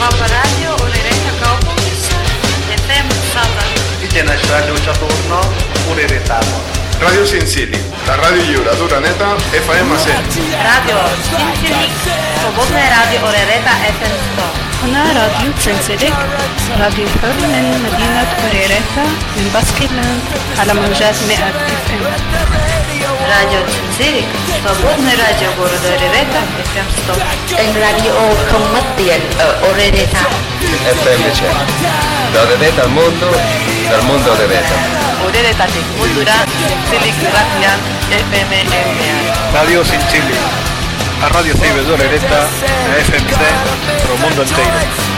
Vaba Radio Orereta Kaupungissa, FM 100. Igyenes rádiócsatorna Oreretában. Radio Sincili, la radio lliure d'Uraneta, FM 100. Radio Sincili, Svobodné Radio Orereta FM 100. هنا راديو ترانسيدك راديو حر من مدينة أوريريتا من باسكتلاند على موجات 100 FM. Radio Sincili, Svobodné Radio города Оререта FM 100. El radio Combatiel Orereta. FM 100. Da Orereta al mondo, dal mondo a Orereta. Oreretatik mundura, Zintzilik irratian FM ehunean. Radio Sincili, a Radio CIB de Orereta, a FMC, pro mundo inteiro.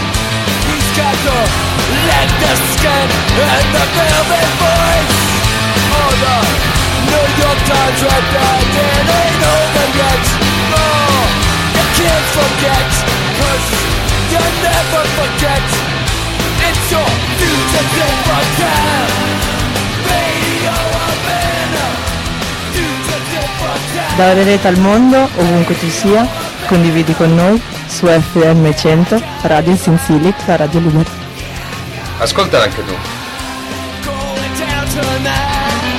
New York Times right there, it ain't over yet. No, you can't forget, 'cause you never forget. It's your future different time. Radio Havana, future different time. Da Orereta al mondo, ovunque tu sia, condividi con noi su FM 100, Radio Sincilic, la radio libera. Ascoltala anche tu. Going down tonight.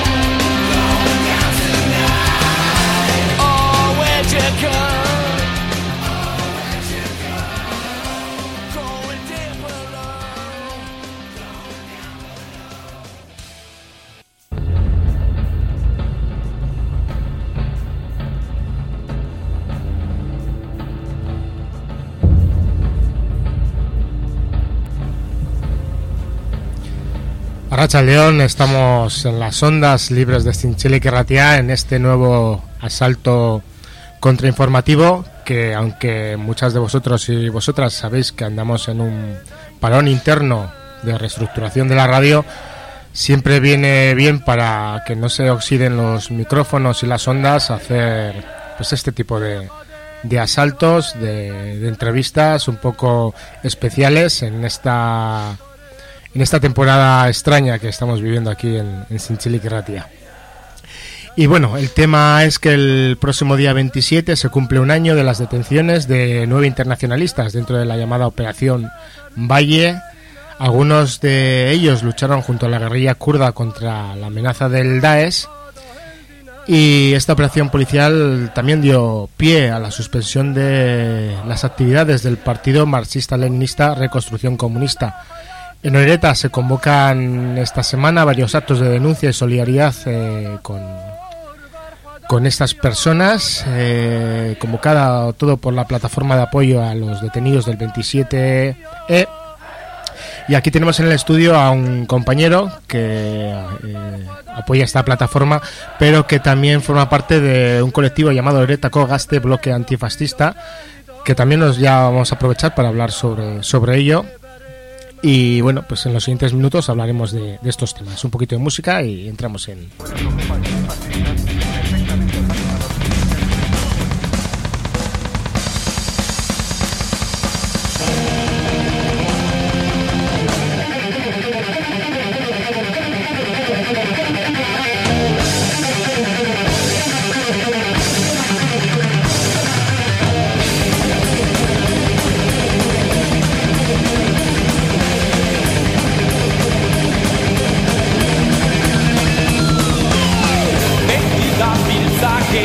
Arratsaldeon, estamos en las ondas libres de Zintzilik Irratia en este nuevo asalto contrainformativo que, aunque muchas de vosotros y vosotras sabéis que andamos en un parón interno de reestructuración de la radio, siempre viene bien para que no se oxiden los micrófonos y las ondas hacer pues este tipo de asaltos, de entrevistas un poco especiales en esta temporada extraña que estamos viviendo aquí en Zintzilik Irratia. Y bueno, el tema es que el próximo día 27 se cumple un año de las detenciones de 9 internacionalistas dentro de la llamada Operación Valle. Algunos de ellos lucharon junto a la guerrilla kurda contra la amenaza del Daesh, y esta operación policial también dio pie a la suspensión de las actividades del Partido Marxista-Leninista Reconstrucción Comunista. En Orereta se convocan esta semana varios actos de denuncia y solidaridad con estas personas, convocada todo por la plataforma de apoyo a los detenidos del 27E. Y aquí tenemos en el estudio a un compañero que apoya esta plataforma, pero que también forma parte de un colectivo llamado Oreretako Gazte Bloque Antifascista, que también ya vamos a aprovechar para hablar sobre ello. Y bueno, pues en los siguientes minutos hablaremos de estos temas, un poquito de música y entramos en...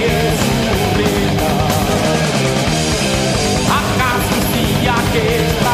Acaso se aquesta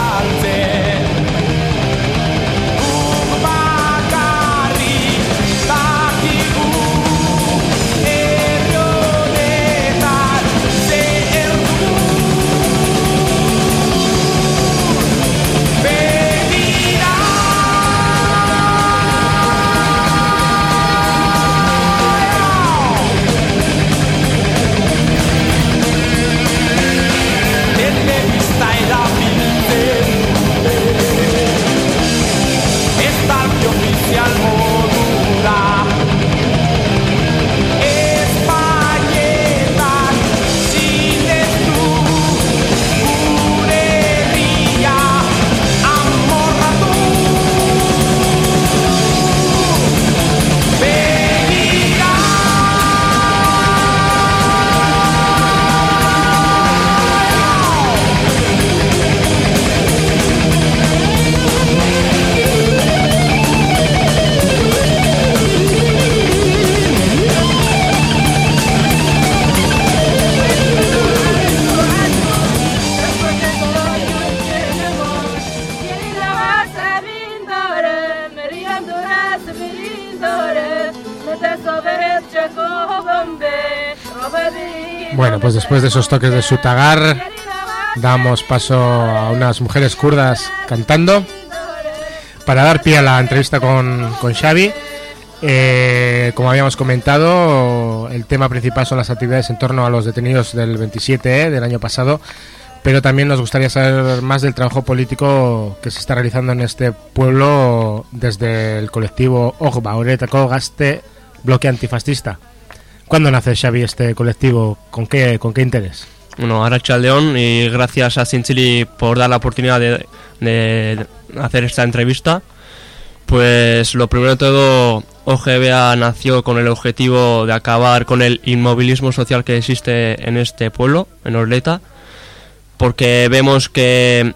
Bueno, pues después de esos toques de Sutagar, damos paso a unas mujeres kurdas cantando para dar pie a la entrevista con Xavi. Como habíamos comentado, el tema principal son las actividades en torno a los detenidos del 27 del año pasado, pero también nos gustaría saber más del trabajo político que se está realizando en este pueblo desde el colectivo Ogba, Oretako Gazte, bloque antifascista. ¿Cuándo nace, Xavi, este colectivo? ¿Con qué interés? Bueno, Arratsaldeon, y gracias a Zintzilik por dar la oportunidad de hacer esta entrevista. Pues lo primero de todo, OGBA nació con el objetivo de acabar con el inmovilismo social que existe en este pueblo, en Orereta, porque vemos que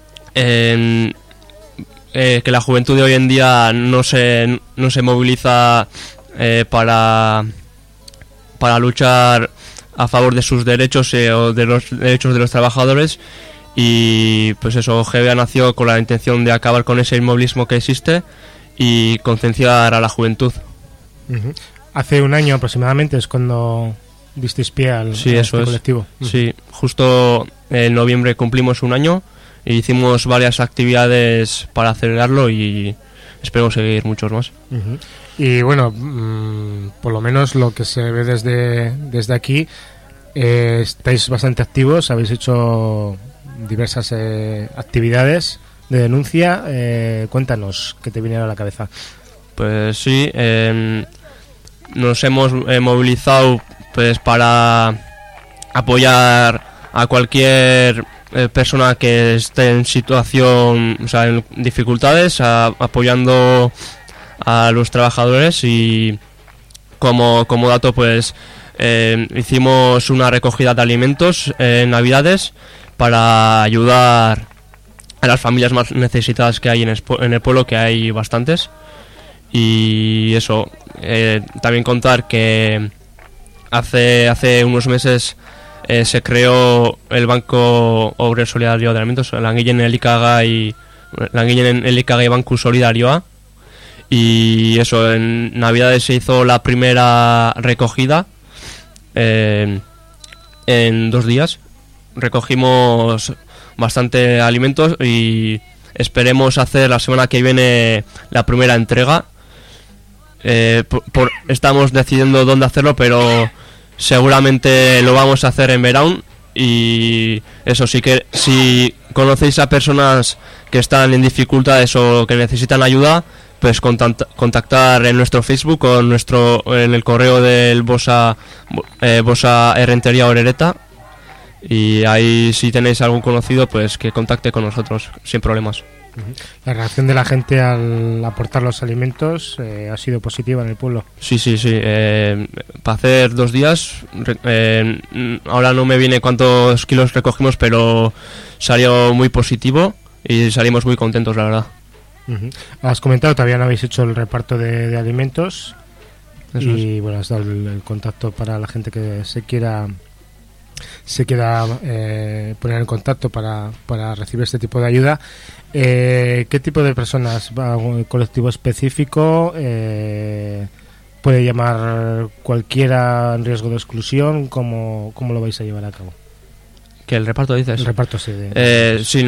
la juventud de hoy en día no se moviliza para luchar a favor de sus derechos o de los derechos de los trabajadores, y pues eso, OGBA nació con la intención de acabar con ese inmovilismo que existe y concienciar a la juventud. Uh-huh. Hace un año aproximadamente es cuando disteis pie al colectivo. Sí, justo en noviembre cumplimos un año y hicimos varias actividades para celebrarlo y espero seguir muchos más. Uh-huh. Y bueno, por lo menos lo que se ve desde aquí, estáis bastante activos, habéis hecho diversas actividades de denuncia. Cuéntanos, ¿qué te viene a la cabeza? Pues sí, nos hemos movilizado pues para apoyar a cualquier persona que esté en situación, o sea, en dificultades, apoyando a los trabajadores, y como dato pues hicimos una recogida de alimentos en Navidades para ayudar a las familias más necesitadas que hay en el pueblo, que hay bastantes. Y eso, también contar que hace unos meses se creó el Banco Obrero Solidario de Alimentos, Langileen Elikagaia Banku Solidarioa, y eso, en Navidades se hizo la primera recogida en 2 días. Recogimos bastante alimentos y esperemos hacer la semana que viene la primera entrega. Estamos decidiendo dónde hacerlo, pero seguramente lo vamos a hacer en verano. Y eso sí, que si conocéis a personas que están en dificultades o que necesitan ayuda, pues contactar en nuestro Facebook o en el correo del Bosa Errentería Orereta. Y ahí, si tenéis algún conocido, pues que contacte con nosotros sin problemas. La reacción de la gente al aportar los alimentos ha sido positiva en el pueblo. Sí. Para hacer 2 días, ahora no me viene cuántos kilos recogimos, pero salió muy positivo y salimos muy contentos, la verdad. Uh-huh. Has comentado, todavía no habéis hecho el reparto de alimentos. Eso y es. Bueno, has dado el contacto para la gente que se quiera poner en contacto para recibir este tipo de ayuda. ¿Qué tipo de personas va a un colectivo específico? ¿Puede llamar cualquiera en riesgo de exclusión? ¿Cómo lo vais a llevar a cabo? ¿Que el reparto dices? El reparto, sí. Sí,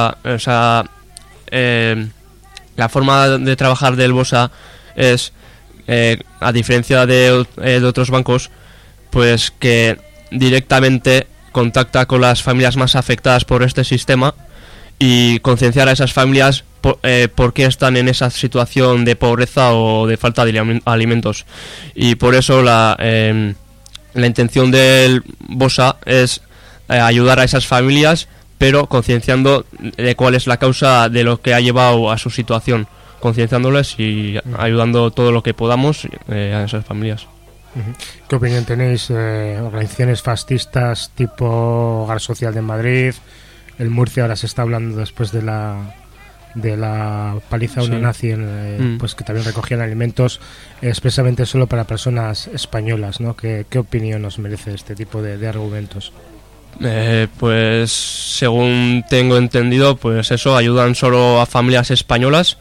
la forma de trabajar del Bosa es, a diferencia de otros bancos, pues que directamente contacta con las familias más afectadas por este sistema y concienciar a esas familias por qué están en esa situación de pobreza o de falta de alimentos. Y por eso la intención del Bosa es ayudar a esas familias, pero concienciando de cuál es la causa de lo que ha llevado a su situación, concienciándoles y ayudando todo lo que podamos a esas familias. ¿Qué opinión tenéis? Organizaciones fascistas tipo Hogar Social de Madrid, el Murcia, ahora se está hablando después de la paliza a una nazi, pues que también recogían alimentos expresamente solo para personas españolas, ¿no? ¿Qué opinión nos merece este tipo de argumentos? Pues según tengo entendido, pues eso, ayudan solo a familias españolas,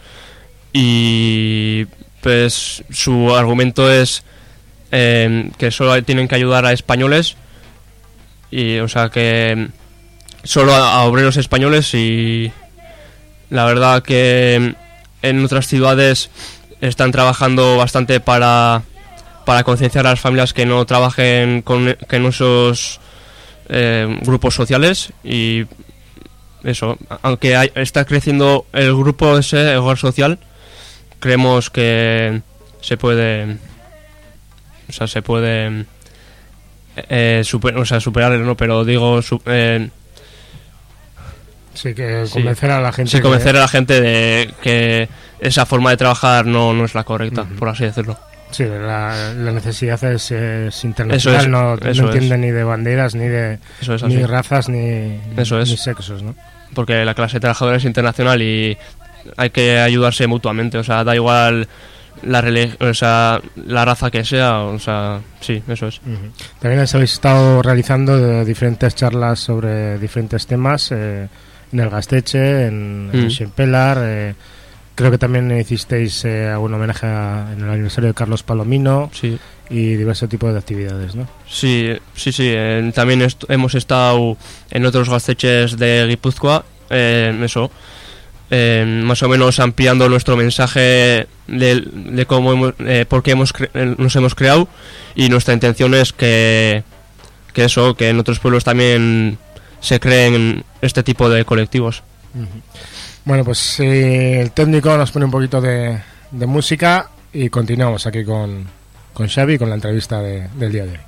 y pues su argumento es que solo tienen que ayudar a españoles, y o sea que solo a obreros españoles, y la verdad que en otras ciudades están trabajando bastante para concienciar a las familias que no trabajen con esos grupos sociales. Y eso, aunque está creciendo el grupo ese, el hogar social, creemos que se puede superarlo, ¿no? Pero digo sí, que convencer a la gente. Sí, convencer a la gente de que esa forma de trabajar no es la correcta, por así decirlo. Sí, la necesidad es internacional, no entiende ni de banderas, ni de ni razas, ni sexos, ¿no? Porque la clase trabajadora es internacional y hay que ayudarse mutuamente, o sea, da igual la raza que sea, o sea, sí, eso es. También habéis estado realizando diferentes charlas sobre diferentes temas en el Gaztetxe, en Xempelar, creo que también hicisteis algún homenaje en el aniversario de Carlos Palomino, sí, y diversos tipos de actividades, ¿no? Sí, también hemos estado en otros Gaztetxes de Guipúzcoa, más o menos ampliando nuestro mensaje de cómo por qué nos hemos creado, y nuestra intención es que en otros pueblos también se creen este tipo de colectivos. Bueno, pues el técnico nos pone un poquito de música y continuamos aquí con Xavi, con la entrevista del día de hoy.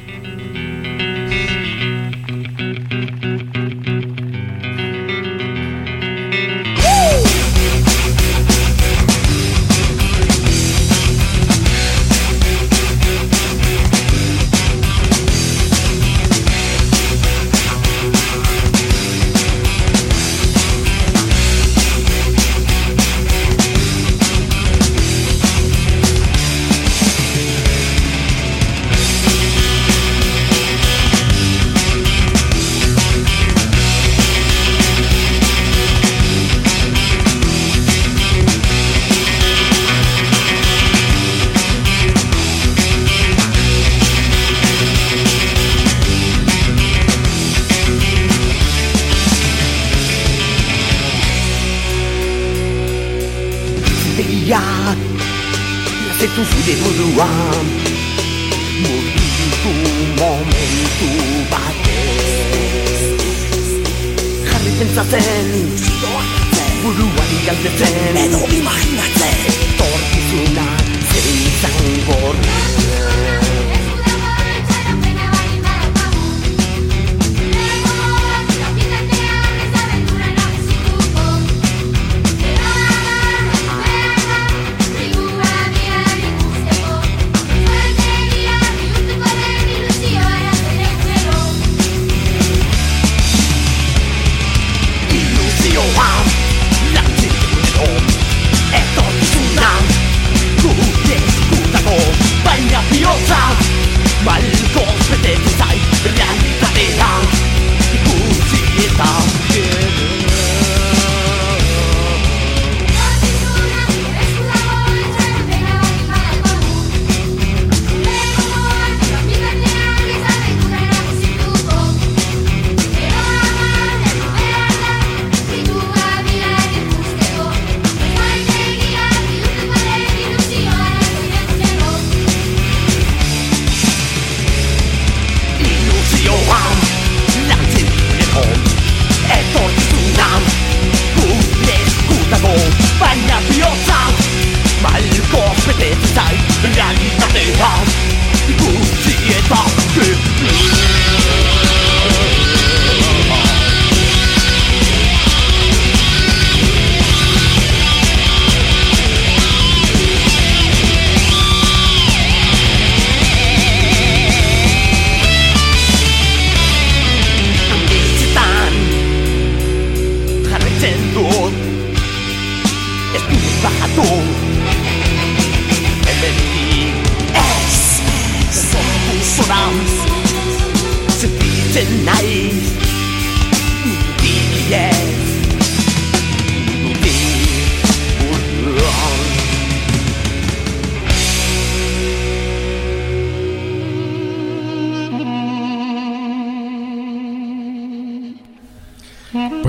Itu fude buruan Mugitu momentu batez Jarri pentsatzen Buruan galdetzen Edo imaginatzen Torkizuna zein izango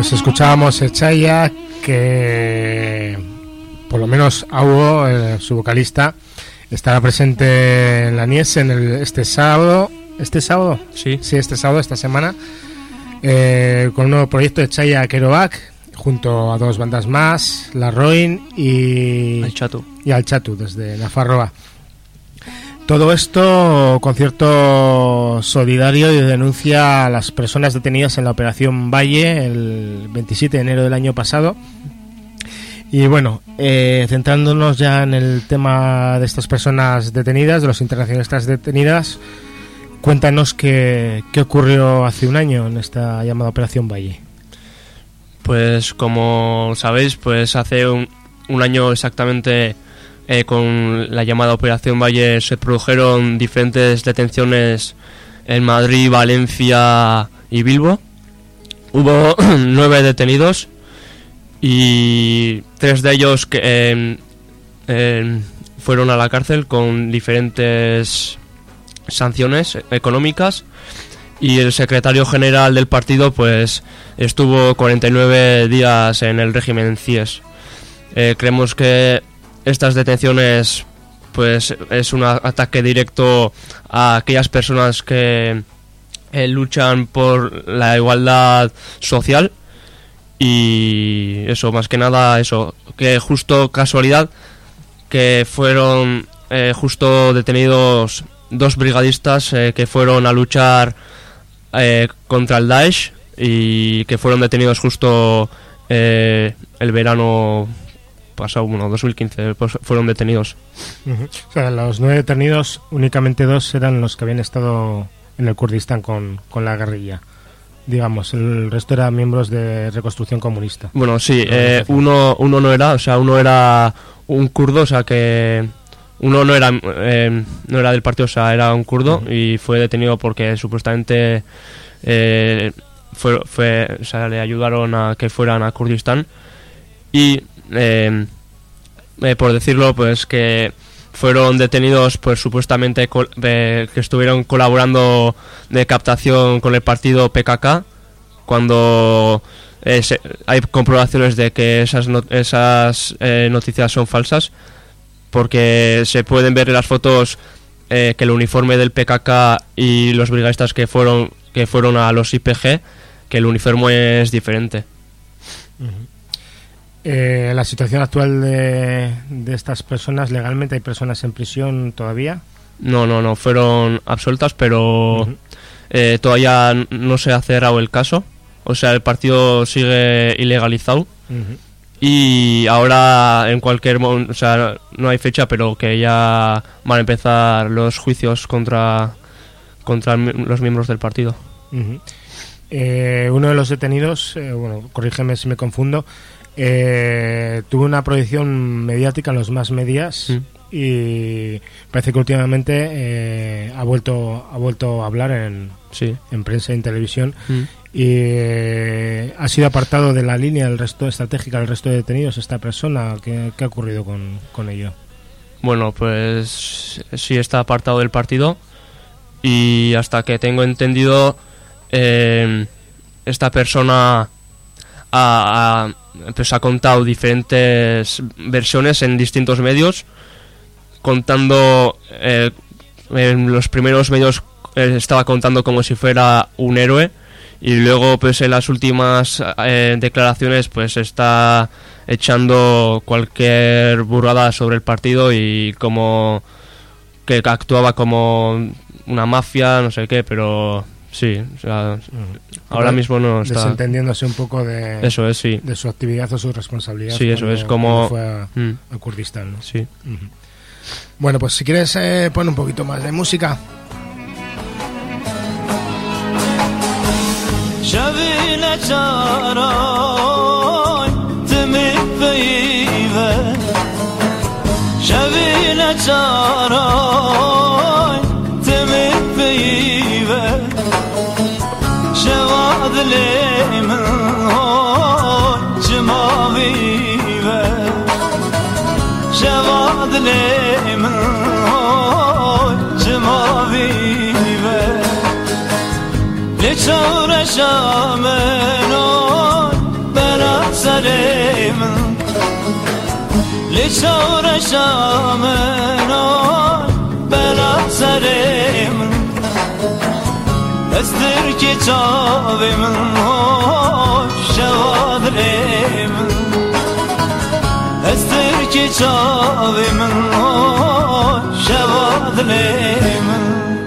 Pues escuchábamos Echaya, que por lo menos Augo, su vocalista, estará presente en la Nies este sábado. ¿Este sábado? Sí, este sábado, esta semana, con un nuevo proyecto de Echaya Keroak, junto a dos bandas más, La Roin y Al Chatu, desde Nafarroa. Todo esto, concierto solidario y de denuncia a las personas detenidas en la Operación Valle el 27 de enero del año pasado. Y bueno, centrándonos ya en el tema de estas personas detenidas, de los internacionalistas detenidas, cuéntanos qué ocurrió hace un año en esta llamada Operación Valle. Pues como sabéis, pues hace un año exactamente, con la llamada Operación Valle, se produjeron diferentes detenciones en Madrid, Valencia y Bilbo. Hubo 9 detenidos y 3 de ellos que fueron a la cárcel con diferentes sanciones económicas, y el secretario general del partido pues estuvo 49 días en el régimen CIES. Creemos que estas detenciones pues es un ataque directo a aquellas personas que luchan por la igualdad social, y eso, más que nada eso, que justo casualidad que fueron justo detenidos 2 brigadistas que fueron a luchar contra el Daesh, y que fueron detenidos justo el verano pasado, 2015, pues fueron detenidos. Uh-huh. O sea, los 9 detenidos, únicamente 2 eran los que habían estado en el Kurdistán con la guerrilla. Digamos, el resto eran miembros de Reconstrucción Comunista. Bueno, sí, uno no era, o sea, uno era un kurdo, o sea que uno no era del partido, o sea, era un kurdo, uh-huh. Y fue detenido porque supuestamente o sea, le ayudaron a que fueran a Kurdistán, y por decirlo, pues que fueron detenidos pues supuestamente que estuvieron colaborando de captación con el partido PKK, cuando hay comprobaciones de que esas noticias son falsas, porque se pueden ver en las fotos que el uniforme del PKK y los brigadistas que fueron a los IPG, que el uniforme es diferente. Uh-huh. La situación actual de estas personas, legalmente hay personas en prisión todavía. No, fueron absueltas, pero uh-huh. Todavía no se ha cerrado el caso, o sea, el partido sigue ilegalizado. Uh-huh. Y ahora en cualquier momento, o sea, no hay fecha, pero que ya van a empezar los juicios contra los miembros del partido. Uh-huh. Uno de los detenidos, bueno, corrígeme si me confundo, tuvo una proyección mediática en los más medias, y parece que últimamente ha vuelto a hablar en prensa y en televisión, y ha sido apartado de la línea del resto estratégica del resto de detenidos esta persona. ¿Qué ha ocurrido con ello? Bueno, pues sí, está apartado del partido, y hasta que tengo entendido, esta persona ha contado diferentes versiones en distintos medios, contando en los primeros medios estaba contando como si fuera un héroe, y luego pues en las últimas declaraciones pues está echando cualquier burrada sobre el partido, y como que actuaba como una mafia, no sé qué, pero sí, o sea, ahora mismo no está desentendiéndose un poco de eso es, sí, de su actividad o su responsabilidad. Sí, eso es, como fue a Kurdistán, ¿no? Sí. Uh-huh. Bueno, pues si quieres pon un poquito más de música. شامنون سريمن لشور شامنا بلا سريمن استر کی چاویمن شوادریمن استر کی چاویمن شوادریمن.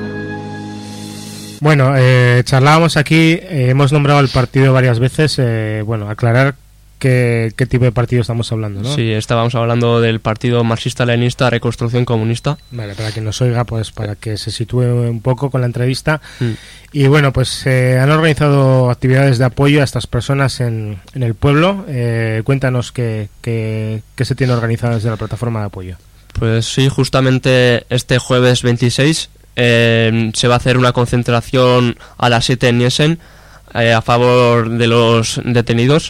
Bueno, charlábamos aquí, hemos nombrado el partido varias veces, bueno, aclarar qué tipo de partido estamos hablando, ¿no? Sí, estábamos hablando del Partido Marxista-Leninista Reconstrucción Comunista. Vale, para quien nos oiga, pues para que se sitúe un poco con la entrevista. Y bueno, pues han organizado actividades de apoyo a estas personas en el pueblo. Cuéntanos qué se tiene organizado desde la plataforma de apoyo. Pues sí, justamente este jueves 26 se va a hacer una concentración a las 7 en Niesen a favor de los detenidos,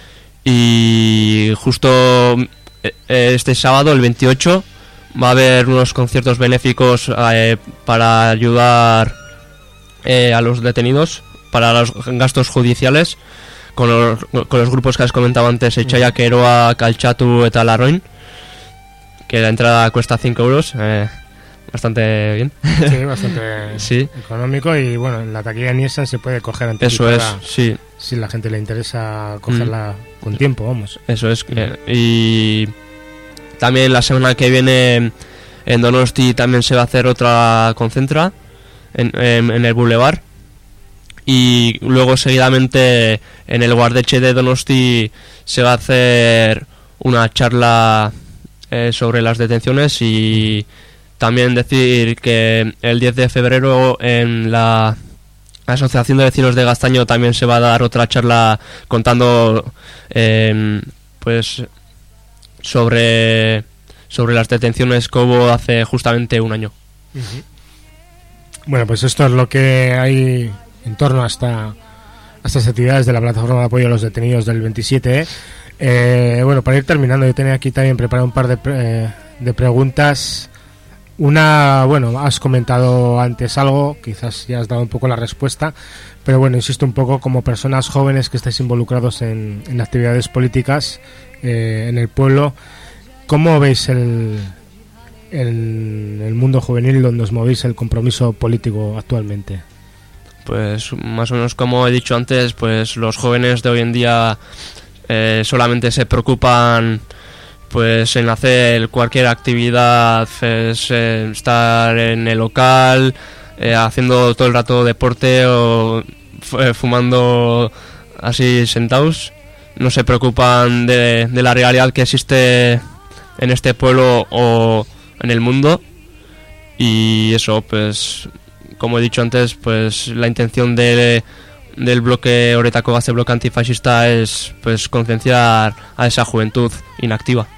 y justo este sábado, el 28, va a haber unos conciertos benéficos para ayudar a los detenidos, para los gastos judiciales, con los grupos que has comentado antes, Echaya, Keroa, Kalchatu eta Larroin, que la entrada cuesta 5 euros. Bastante bien. Sí, bastante sí. Económico, y bueno, en la taquilla de Niesen se puede coger anticipada. Eso es, sí. Si la gente le interesa cogerla con tiempo, vamos. Eso es. Y también la semana que viene en Donosti también se va a hacer otra concentra en el Boulevard. Y luego seguidamente en el Guardeche de Donosti se va a hacer una charla sobre las detenciones. Y también decir que el 10 de febrero en la Asociación de Vecinos de Gastaño también se va a dar otra charla contando pues sobre las detenciones que hubo hace justamente un año. Bueno, pues esto es lo que hay en torno a estas actividades de la plataforma de apoyo a los detenidos del 27. Bueno, para ir terminando, yo tenía aquí también preparado un par de preguntas. Una, bueno, has comentado antes algo, quizás ya has dado un poco la respuesta, pero bueno, insisto un poco, como personas jóvenes que estáis involucrados en actividades políticas en el pueblo, ¿cómo veis el mundo juvenil donde os movéis, el compromiso político actualmente? Pues más o menos como he dicho antes, pues los jóvenes de hoy en día solamente se preocupan pues en hacer cualquier actividad, estar en el local, haciendo todo el rato deporte o fumando así sentados. No se preocupan de la realidad que existe en este pueblo o en el mundo. Y eso, pues como he dicho antes, pues la intención del bloque Oretako Gazte, bloque antifascista, es pues concienciar a esa juventud inactiva.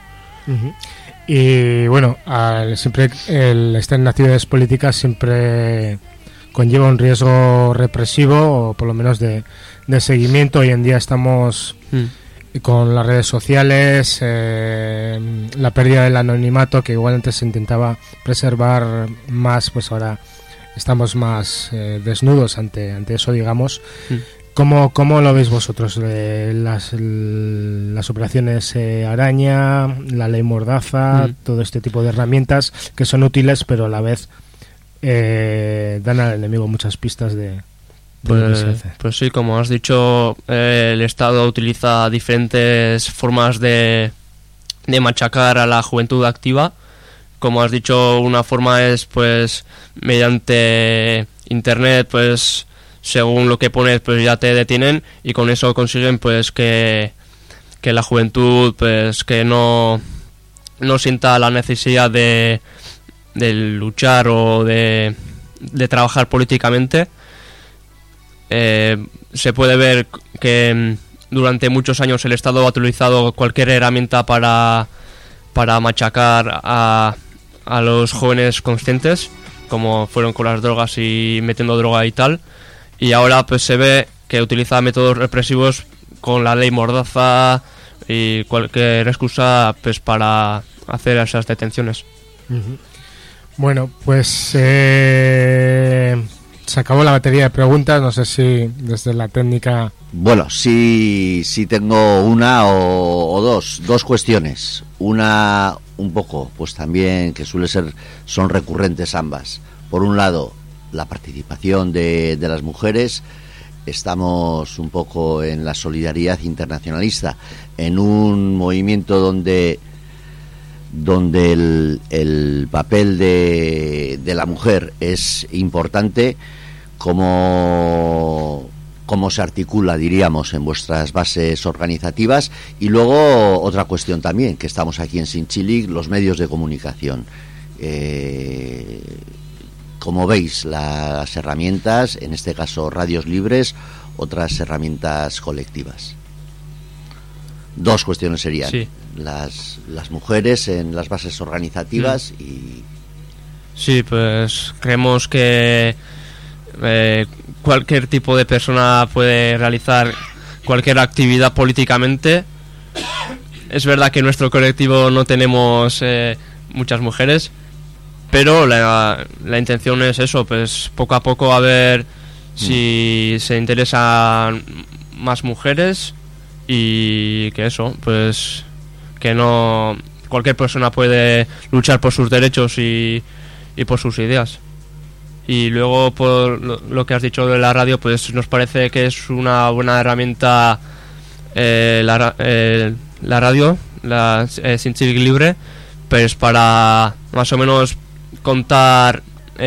Y bueno, siempre el estar en actividades políticas siempre conlleva un riesgo represivo, o por lo menos de seguimiento. Hoy en día estamos con las redes sociales, la pérdida del anonimato, que igual antes se intentaba preservar más, pues ahora estamos más desnudos ante eso, digamos. ¿Cómo lo veis vosotros? Las operaciones Araña, la ley Mordaza, todo este tipo de herramientas que son útiles, pero a la vez dan al enemigo muchas pistas de lo que se hace. Pues sí, como has dicho, el Estado utiliza diferentes formas de machacar a la juventud activa. Como has dicho, una forma es pues mediante internet, pues según lo que pones pues ya te detienen, y con eso consiguen pues que la juventud pues que no sienta la necesidad de luchar o de trabajar políticamente. Se puede ver que durante muchos años el Estado ha utilizado cualquier herramienta para machacar a los jóvenes conscientes, como fueron con las drogas y metiendo droga y tal. Y ahora pues se ve que utiliza métodos represivos con la ley Mordaza y cualquier excusa pues para hacer esas detenciones. Bueno, pues se acabó la batería de preguntas. No sé si desde la técnica Bueno, sí tengo una o dos cuestiones. Una un poco, pues también que son recurrentes ambas. Por un lado, la participación de las mujeres. Estamos un poco en la solidaridad internacionalista, en un movimiento donde el papel de la mujer es importante. Cómo se articula, diríamos, en vuestras bases organizativas. Y luego otra cuestión también, que estamos aquí en Zintzilik, los medios de comunicación. Como veis, las herramientas, en este caso radios libres, otras herramientas colectivas. Dos cuestiones serían, sí. Las mujeres en las bases organizativas y... Sí, pues creemos que cualquier tipo de persona puede realizar cualquier actividad políticamente. Es verdad que en nuestro colectivo no tenemos muchas mujeres, pero la intención es eso, pues poco a poco a ver si se interesan más mujeres y que eso, pues que no cualquier persona puede luchar por sus derechos y por sus ideas. Y luego por lo que has dicho de la radio, pues nos parece que es una buena herramienta la radio, la Zintzilik Libre, pues para más o menos contar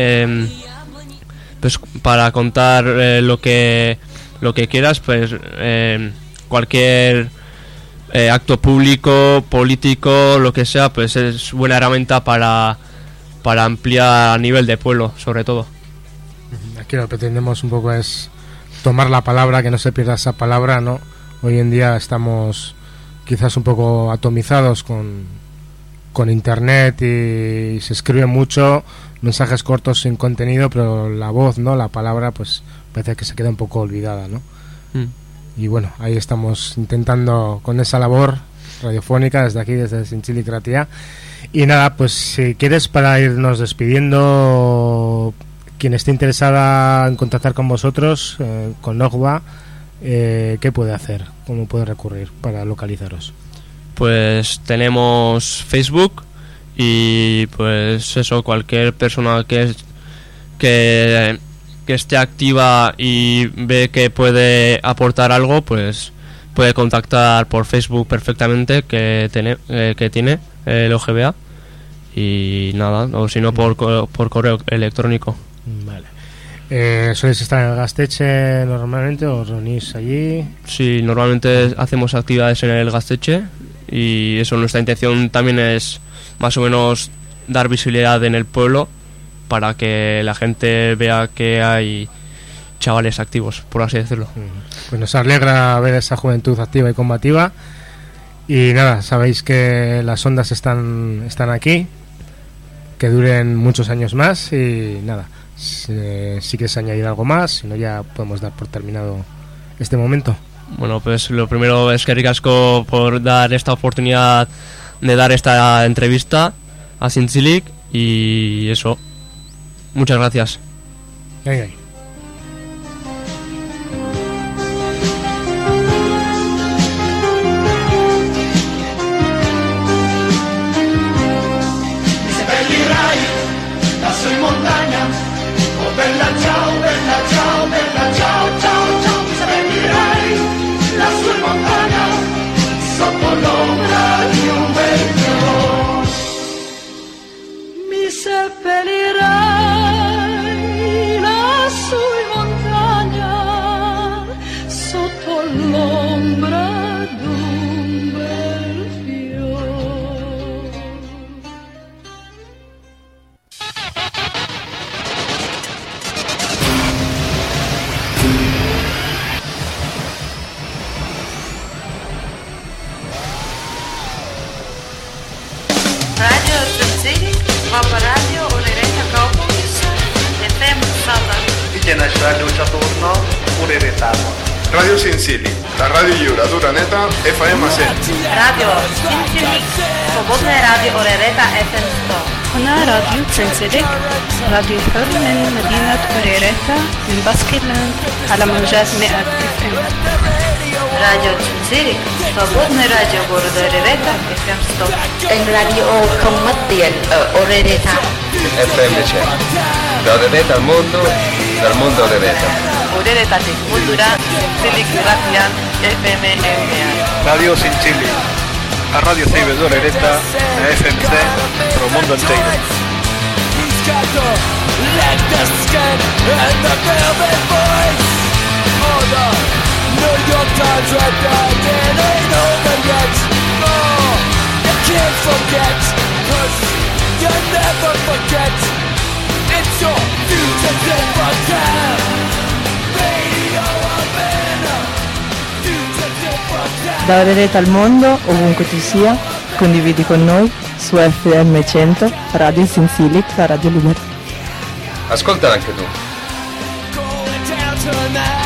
pues para contar lo que quieras, pues cualquier acto público, político, lo que sea, pues es buena herramienta para ampliar a nivel de pueblo, sobre todo. Aquí lo que pretendemos un poco es tomar la palabra, que no se pierda esa palabra, ¿no? Hoy en día estamos quizás un poco atomizados con internet y se escribe mucho, mensajes cortos sin contenido, pero la voz, ¿no? La palabra, pues parece que se queda un poco olvidada, ¿no? Y bueno, ahí estamos intentando con esa labor radiofónica desde aquí, desde Zintzilik Ratia. Y nada, pues si quieres, para irnos despidiendo, quien esté interesada en contactar con vosotros, con Nogba, ¿qué puede hacer? ¿Cómo puede recurrir para localizaros? Pues tenemos Facebook y pues eso, cualquier persona que esté activa y ve que puede aportar algo, pues puede contactar por Facebook perfectamente, que tiene el OGBA, y nada, o si no por correo electrónico. Vale. ¿Soléis estar en el Gaztetxe normalmente o os reunís allí? Sí, normalmente hacemos actividades en el Gaztetxe, y eso, nuestra intención también es más o menos dar visibilidad en el pueblo para que la gente vea que hay chavales activos, por así decirlo. Pues nos alegra ver esa juventud activa y combativa. Y nada, sabéis que las ondas están aquí, que duren muchos años más. Y nada, si quieres añadir algo más, si no ya podemos dar por terminado este momento. Bueno, pues lo primero es que ricasco por dar esta oportunidad de dar esta entrevista a Zintzilik, y eso, muchas gracias. Venga. Ingyenes rádiócsatorna Uri Rétában. Radio Zintzilik, la Radio Jura Duraneta FM 7. Radio Sintilik, Svobodné rádio Orereta FM 100. هنا راديو تسنسلك راديو حر من مدينة أوريريتا من باسكيلاند على موجات 100 FM. Radio Sintilik, Svobodné rádio gорода Orereta FM 100. Kênh radio không mất tiền ở Orereta. FM 100. Da Orereta al mondo, dal mondo a Orereta. Oreretatik mundura, Sintilik irratian FM ehunean. Radio Sintilik, a Radio Ceibes de Orereta, a FMC, pro mundo inteiro. New York Times right down, it ain't over yet. No, you can't forget, 'cause you never forget. It's your fugitive from time. Radio Havana, fugitive from time. Da Orereta al mondo, ovunque tu sia, condividi con noi su FM 100, Radio Sinsilic, la radio libera. Ascoltala anche tu. Going down tonight.